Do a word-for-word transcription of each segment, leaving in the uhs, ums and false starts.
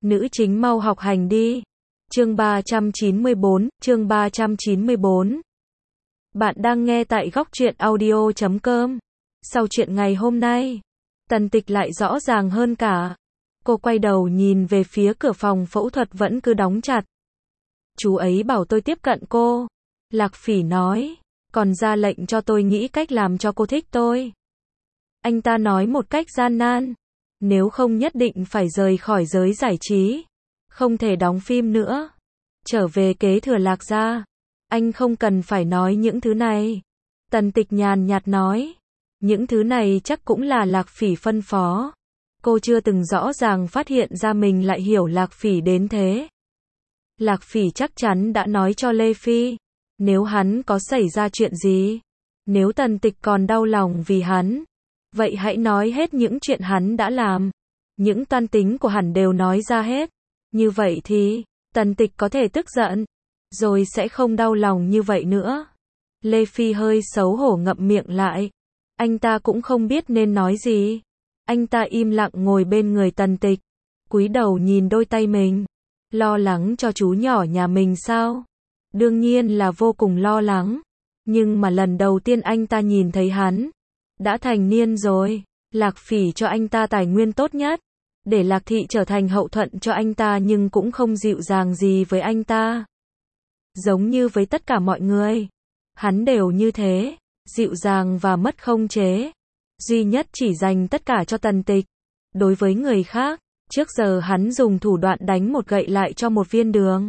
Nữ chính mau học hành đi. Chương ba trăm chín mươi bốn, chương ba trăm chín mươi bốn. Bạn đang nghe tại góc truyện audio chấm com. Sau chuyện ngày hôm nay, Tần Tịch lại rõ ràng hơn cả. Cô quay đầu nhìn về phía cửa phòng phẫu thuật vẫn cứ đóng chặt. Chú ấy bảo tôi tiếp cận cô. Lạc Phỉ nói, còn ra lệnh cho tôi nghĩ cách làm cho cô thích tôi. Anh ta nói một cách gian nan, nếu không nhất định phải rời khỏi giới giải trí, không thể đóng phim nữa, trở về kế thừa Lạc gia. Anh không cần phải nói những thứ này. Tần Tịch nhàn nhạt nói, những thứ này chắc cũng là Lạc Phỉ phân phó. Cô chưa từng rõ ràng phát hiện ra mình lại hiểu Lạc Phỉ đến thế. Lạc Phỉ chắc chắn đã nói cho Lê Phi, nếu hắn có xảy ra chuyện gì, nếu Tần Tịch còn đau lòng vì hắn, vậy hãy nói hết những chuyện hắn đã làm. Những toan tính của hắn đều nói ra hết. Như vậy thì, Tần Tịch có thể tức giận, rồi sẽ không đau lòng như vậy nữa. Lê Phi hơi xấu hổ ngậm miệng lại. Anh ta cũng không biết nên nói gì. Anh ta im lặng ngồi bên người Tần Tịch, cúi đầu nhìn đôi tay mình. Lo lắng cho chú nhỏ nhà mình sao? Đương nhiên là vô cùng lo lắng. Nhưng mà lần đầu tiên anh ta nhìn thấy hắn, đã thành niên rồi, Lạc Phỉ cho anh ta tài nguyên tốt nhất, để Lạc Thị trở thành hậu thuẫn cho anh ta, nhưng cũng không dịu dàng gì với anh ta. Giống như với tất cả mọi người, hắn đều như thế, dịu dàng và mất khống chế. Duy nhất chỉ dành tất cả cho Tần Tịch. Đối với người khác, trước giờ hắn dùng thủ đoạn đánh một gậy lại cho một viên đường.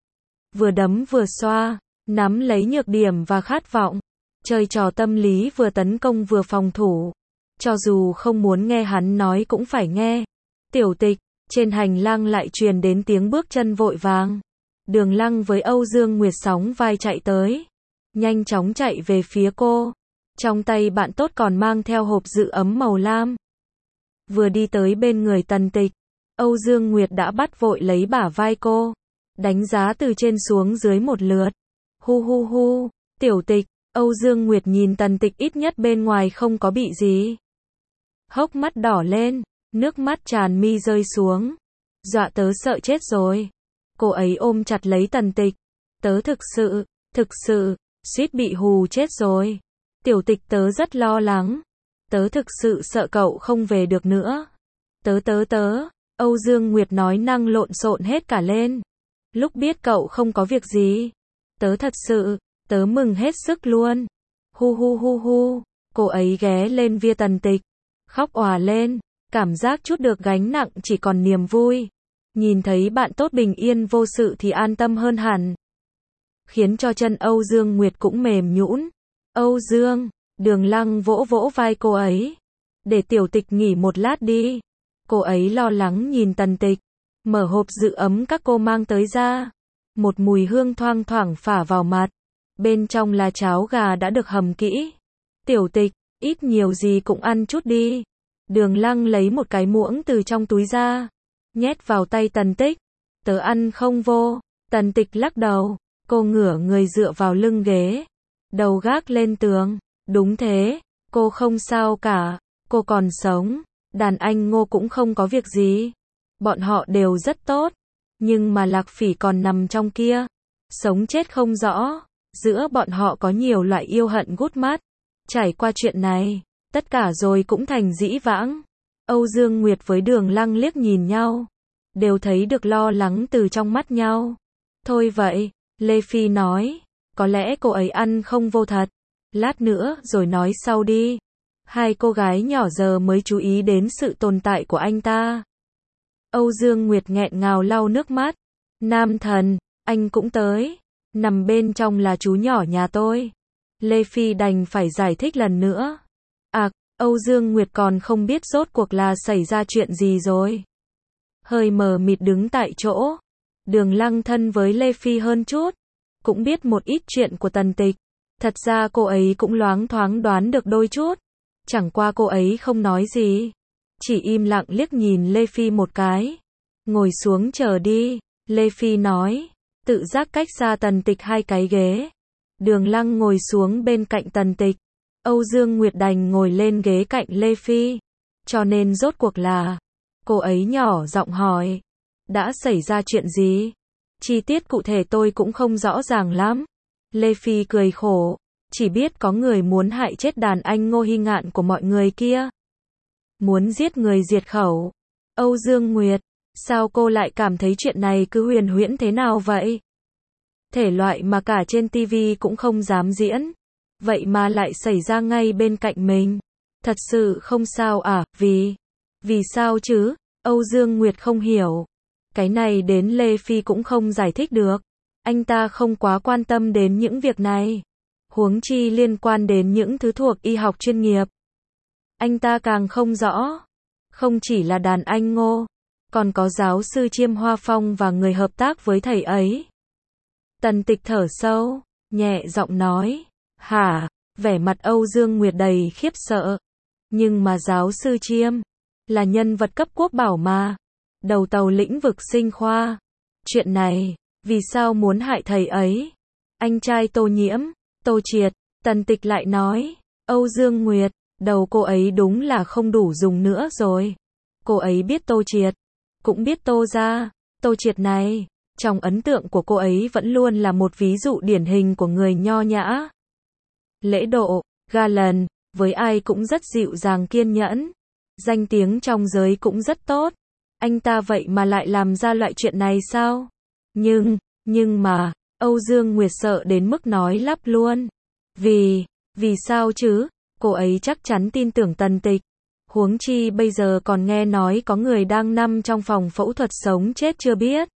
Vừa đấm vừa xoa, nắm lấy nhược điểm và khát vọng. Chơi trò tâm lý, vừa tấn công vừa phòng thủ. Cho dù không muốn nghe hắn nói cũng phải nghe. Tiểu Tịch, trên hành lang lại truyền đến tiếng bước chân vội vàng. Đường Lăng với Âu Dương Nguyệt sóng vai chạy tới. Nhanh chóng chạy về phía cô. Trong tay bạn tốt còn mang theo hộp giữ ấm màu lam. Vừa đi tới bên người Tần Tịch, Âu Dương Nguyệt đã bắt vội lấy bả vai cô. Đánh giá từ trên xuống dưới một lượt. Hu hu hu, Tiểu Tịch. Âu Dương Nguyệt nhìn Tần Tịch ít nhất bên ngoài không có bị gì. Hốc mắt đỏ lên, nước mắt tràn mi rơi xuống. Dọa tớ sợ chết rồi. Cô ấy ôm chặt lấy Tần Tịch. Tớ thực sự, thực sự, suýt bị hù chết rồi. Tiểu Tịch, tớ rất lo lắng. Tớ thực sự sợ cậu không về được nữa. Tớ tớ tớ, Âu Dương Nguyệt nói năng lộn xộn hết cả lên. Lúc biết cậu không có việc gì, tớ thật sự, tớ mừng hết sức luôn. Hu hu hu hu, cô ấy ghé lên vía Tần Tịch, khóc òa lên, cảm giác chút được gánh nặng chỉ còn niềm vui. Nhìn thấy bạn tốt bình yên vô sự thì an tâm hơn hẳn. Khiến cho chân Âu Dương Nguyệt cũng mềm nhũn. Âu Dương, Đường Lăng vỗ vỗ vai cô ấy. Để Tiểu Tịch nghỉ một lát đi. Cô ấy lo lắng nhìn Tần Tịch. Mở hộp giữ ấm các cô mang tới ra. Một mùi hương thoang thoảng phả vào mặt. Bên trong là cháo gà đã được hầm kỹ. Tiểu Tịch, ít nhiều gì cũng ăn chút đi. Đường Lăng lấy một cái muỗng từ trong túi ra, nhét vào tay Tần Tịch. Tớ ăn không vô. Tần Tịch lắc đầu. Cô ngửa người dựa vào lưng ghế, đầu gác lên tường. Đúng thế, cô không sao cả. Cô còn sống. Đàn anh Ngô cũng không có việc gì. Bọn họ đều rất tốt. Nhưng mà Lạc Phỉ còn nằm trong kia, sống chết không rõ. Giữa bọn họ có nhiều loại yêu hận gút mắt. Trải qua chuyện này, tất cả rồi cũng thành dĩ vãng. Âu Dương Nguyệt với Đường Lăng liếc nhìn nhau, đều thấy được lo lắng từ trong mắt nhau. Thôi vậy, Lê Phi nói, có lẽ cô ấy ăn không vô thật. Lát nữa rồi nói sau đi. Hai cô gái nhỏ giờ mới chú ý đến sự tồn tại của anh ta. Âu Dương Nguyệt nghẹn ngào lau nước mắt. Nam thần, anh cũng tới. Nằm bên trong là chú nhỏ nhà tôi. Lê Phi đành phải giải thích lần nữa. À, Âu Dương Nguyệt còn không biết rốt cuộc là xảy ra chuyện gì rồi. Hơi mờ mịt đứng tại chỗ. Đường Lăng thân với Lê Phi hơn chút, cũng biết một ít chuyện của Tần Tịch. Thật ra cô ấy cũng loáng thoáng đoán được đôi chút. Chẳng qua cô ấy không nói gì, chỉ im lặng liếc nhìn Lê Phi một cái. Ngồi xuống chờ đi, Lê Phi nói, tự giác cách xa Tần Tịch hai cái ghế. Đường Lăng ngồi xuống bên cạnh Tần Tịch. Âu Dương Nguyệt đành ngồi lên ghế cạnh Lê Phi. Cho nên rốt cuộc là, cô ấy nhỏ giọng hỏi, Đã xảy ra chuyện gì? Chi tiết cụ thể tôi cũng không rõ ràng lắm. Lê Phi cười khổ. Chỉ biết có người muốn hại chết đàn anh Ngô Hy Ngạn của mọi người kia. Muốn giết người diệt khẩu. Âu Dương Nguyệt, sao cô lại cảm thấy chuyện này cứ huyền huyễn thế nào vậy? Thể loại mà cả trên ti vi cũng không dám diễn. Vậy mà lại xảy ra ngay bên cạnh mình. Thật sự không sao à, vì... Vì sao chứ? Âu Dương Nguyệt không hiểu. Cái này đến Lê Phi cũng không giải thích được. Anh ta không quá quan tâm đến những việc này. Huống chi liên quan đến những thứ thuộc y học chuyên nghiệp. Anh ta càng không rõ. Không chỉ là đàn anh Ngô, còn có giáo sư Chiêm Hoa Phong và người hợp tác với thầy ấy. Tần Tịch thở sâu, nhẹ giọng nói. Hả? Vẻ mặt Âu Dương Nguyệt đầy khiếp sợ. Nhưng mà giáo sư Chiêm là nhân vật cấp quốc bảo mà. Đầu tàu lĩnh vực sinh khoa. Chuyện này, vì sao muốn hại thầy ấy? Anh trai Tô Nhiễm, Tô Triệt. Tần Tịch lại nói. Âu Dương Nguyệt, đầu cô ấy đúng là không đủ dùng nữa rồi. Cô ấy biết Tô Triệt, cũng biết Tô gia. Tô Triệt này, trong ấn tượng của cô ấy vẫn luôn là một ví dụ điển hình của người nho nhã. Lễ độ, ga lần, với ai cũng rất dịu dàng kiên nhẫn. Danh tiếng trong giới cũng rất tốt. Anh ta vậy mà lại làm ra loại chuyện này sao? Nhưng, nhưng mà, Âu Dương Nguyệt sợ đến mức nói lắp luôn. Vì, vì sao chứ? Cô ấy chắc chắn tin tưởng Tần Tịch. Huống chi bây giờ còn nghe nói có người đang nằm trong phòng phẫu thuật sống chết chưa biết.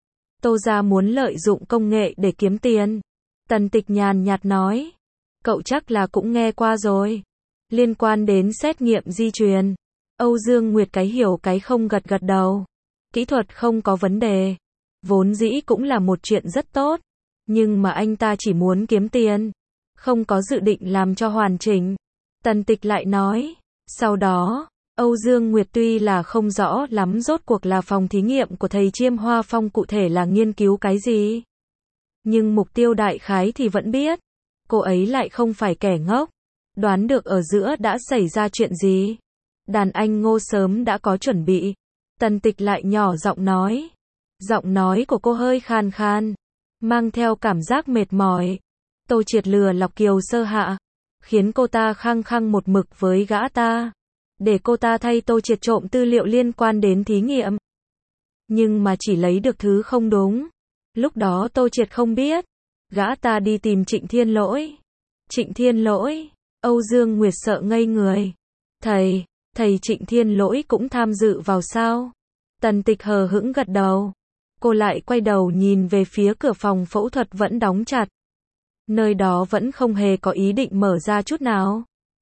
Tô gia muốn lợi dụng công nghệ để kiếm tiền. Tần Tịch nhàn nhạt nói. Cậu chắc là cũng nghe qua rồi. Liên quan đến xét nghiệm di truyền. Âu Dương Nguyệt cái hiểu cái không gật gật đầu. Kỹ thuật không có vấn đề. Vốn dĩ cũng là một chuyện rất tốt. Nhưng mà anh ta chỉ muốn kiếm tiền. Không có dự định làm cho hoàn chỉnh. Tần Tịch lại nói. Sau đó, Âu Dương Nguyệt tuy là không rõ lắm rốt cuộc là phòng thí nghiệm của thầy Chiêm Hoa Phong cụ thể là nghiên cứu cái gì. Nhưng mục tiêu đại khái thì vẫn biết. Cô ấy lại không phải kẻ ngốc. Đoán được ở giữa đã xảy ra chuyện gì. Đàn anh Ngô sớm đã có chuẩn bị. Tần Tịch lại nhỏ giọng nói. Giọng nói của cô hơi khan khan, mang theo cảm giác mệt mỏi. Tô Triệt lừa lọc Kiều Sơ Hạ, khiến cô ta khăng khăng một mực với gã ta, để cô ta thay Tô Triệt trộm tư liệu liên quan đến thí nghiệm. Nhưng mà chỉ lấy được thứ không đúng. Lúc đó Tô Triệt không biết. Gã ta đi tìm Trịnh Thiên Lỗi. Trịnh Thiên Lỗi, Âu Dương Nguyệt sợ ngây người. Thầy, thầy Trịnh Thiên Lỗi cũng tham dự vào sao? Tần Tịch hờ hững gật đầu. Cô lại quay đầu nhìn về phía cửa phòng phẫu thuật vẫn đóng chặt. Nơi đó vẫn không hề có ý định mở ra chút nào.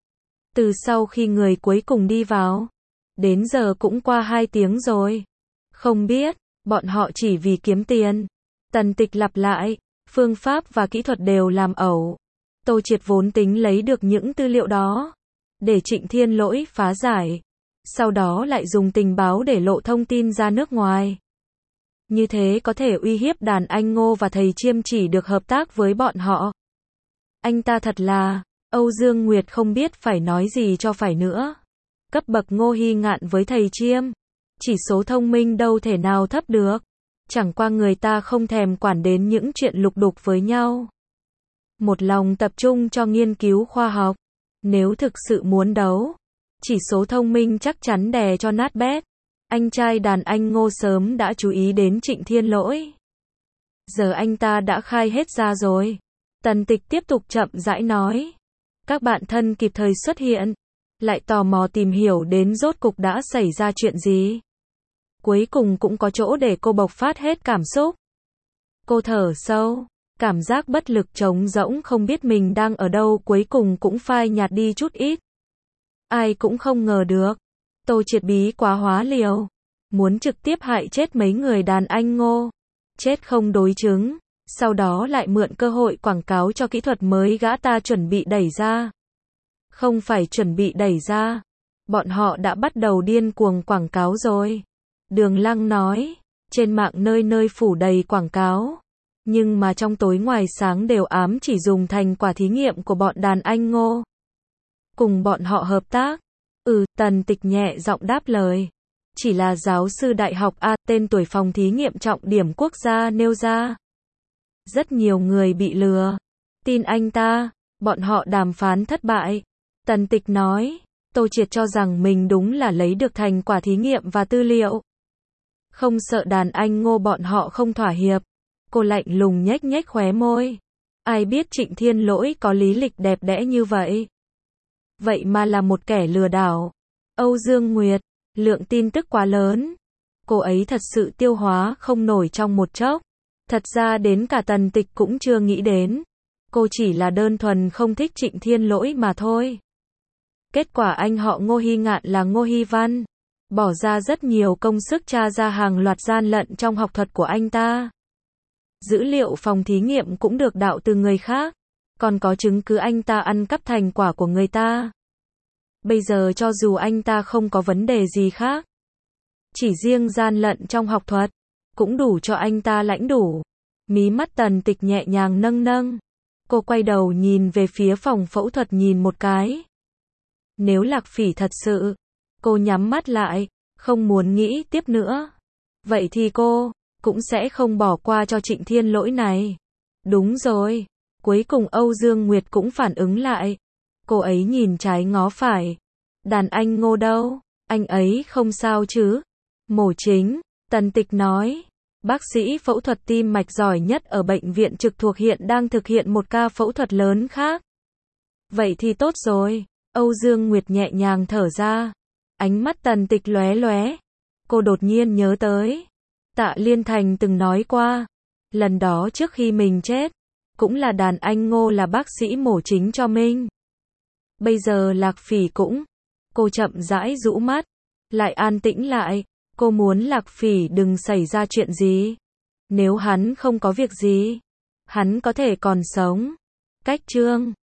Từ sau khi người cuối cùng đi vào, đến giờ cũng qua hai tiếng rồi. Không biết, bọn họ chỉ vì kiếm tiền. Tần Tịch lặp lại, phương pháp và kỹ thuật đều làm ẩu. Tô Triệt vốn tính lấy được những tư liệu đó, để Trịnh Thiên Lỗi phá giải. Sau đó lại dùng tình báo để lộ thông tin ra nước ngoài. Như thế có thể uy hiếp đàn anh Ngô và thầy Chiêm chỉ được hợp tác với bọn họ. Anh ta thật là, Âu Dương Nguyệt không biết phải nói gì cho phải nữa. Cấp bậc Ngô Hy Ngạn với thầy Chiêm, chỉ số thông minh đâu thể nào thấp được. Chẳng qua người ta không thèm quản đến những chuyện lục đục với nhau. Một lòng tập trung cho nghiên cứu khoa học. Nếu thực sự muốn đấu, chỉ số thông minh chắc chắn đè cho nát bét. Anh trai đàn anh Ngô sớm đã chú ý đến Trịnh Thiên Lỗi. Giờ anh ta đã khai hết ra rồi. Tần Tịch tiếp tục chậm rãi nói. Các bạn thân kịp thời xuất hiện, lại tò mò tìm hiểu đến rốt cục đã xảy ra chuyện gì. Cuối cùng cũng có chỗ để cô bộc phát hết cảm xúc. Cô thở sâu, cảm giác bất lực trống rỗng không biết mình đang ở đâu cuối cùng cũng phai nhạt đi chút ít. Ai cũng không ngờ được. Tô Triệt bí quá hóa liều. Muốn trực tiếp hại chết mấy người đàn anh Ngô. Chết không đối chứng. Sau đó lại mượn cơ hội quảng cáo cho kỹ thuật mới gã ta chuẩn bị đẩy ra. Không phải chuẩn bị đẩy ra. Bọn họ đã bắt đầu điên cuồng quảng cáo rồi. Đường Lăng nói. Trên mạng nơi nơi phủ đầy quảng cáo. Nhưng mà trong tối ngoài sáng đều ám chỉ dùng thành quả thí nghiệm của bọn đàn anh Ngô. Cùng bọn họ hợp tác. Ừ, Tần Tịch nhẹ giọng đáp lời. chỉ là giáo sư đại học A, tên tuổi phòng thí nghiệm trọng điểm quốc gia nêu ra. Rất nhiều người bị lừa. Tin anh ta, bọn họ đàm phán thất bại. Tần Tịch nói, Tô Triệt cho rằng mình đúng là lấy được thành quả thí nghiệm và tư liệu. Không sợ đàn anh Ngô bọn họ không thỏa hiệp. Cô lạnh lùng nhếch nhếch khóe môi. Ai biết Trịnh Thiên Lỗi có lý lịch đẹp đẽ như vậy. Vậy mà là một kẻ lừa đảo. Âu Dương Nguyệt, lượng tin tức quá lớn. Cô ấy thật sự tiêu hóa không nổi trong một chốc. Thật ra đến cả Tần Tịch cũng chưa nghĩ đến. Cô chỉ là đơn thuần không thích Trịnh Thiên Lỗi mà thôi. Kết quả anh họ Ngô Hy Ngạn là Ngô Hy Văn. Bỏ ra rất nhiều công sức tra ra hàng loạt gian lận trong học thuật của anh ta. Dữ liệu phòng thí nghiệm cũng được đạo từ người khác. Còn có chứng cứ anh ta ăn cắp thành quả của người ta. Bây giờ cho dù anh ta không có vấn đề gì khác. Chỉ riêng gian lận trong học thuật. Cũng đủ cho anh ta lãnh đủ. Mí mắt Tần Tịch nhẹ nhàng nâng nâng. Cô quay đầu nhìn về phía phòng phẫu thuật nhìn một cái. Nếu Lạc Phỉ thật sự. Cô nhắm mắt lại. Không muốn nghĩ tiếp nữa. Vậy thì cô cũng sẽ không bỏ qua cho Trịnh Thiên Lỗi này. Đúng rồi. Cuối cùng Âu Dương Nguyệt cũng phản ứng lại. Cô ấy nhìn trái ngó phải. Đàn anh Ngô đâu? Anh ấy không sao chứ? Mổ chính. Tần Tịch nói. Bác sĩ phẫu thuật tim mạch giỏi nhất ở bệnh viện trực thuộc hiện đang thực hiện một ca phẫu thuật lớn khác. Vậy thì tốt rồi. Âu Dương Nguyệt nhẹ nhàng thở ra. Ánh mắt Tần Tịch lóe lóe. Cô đột nhiên nhớ tới. Tạ Liên Thành từng nói qua. Lần đó trước khi mình chết. Cũng là đàn anh Ngô là bác sĩ mổ chính cho mình. Bây giờ Lạc Phỉ cũng. Cô chậm rãi rũ mắt. Lại an tĩnh lại. Cô muốn Lạc Phỉ đừng xảy ra chuyện gì. Nếu hắn không có việc gì. Hắn có thể còn sống. Cách chương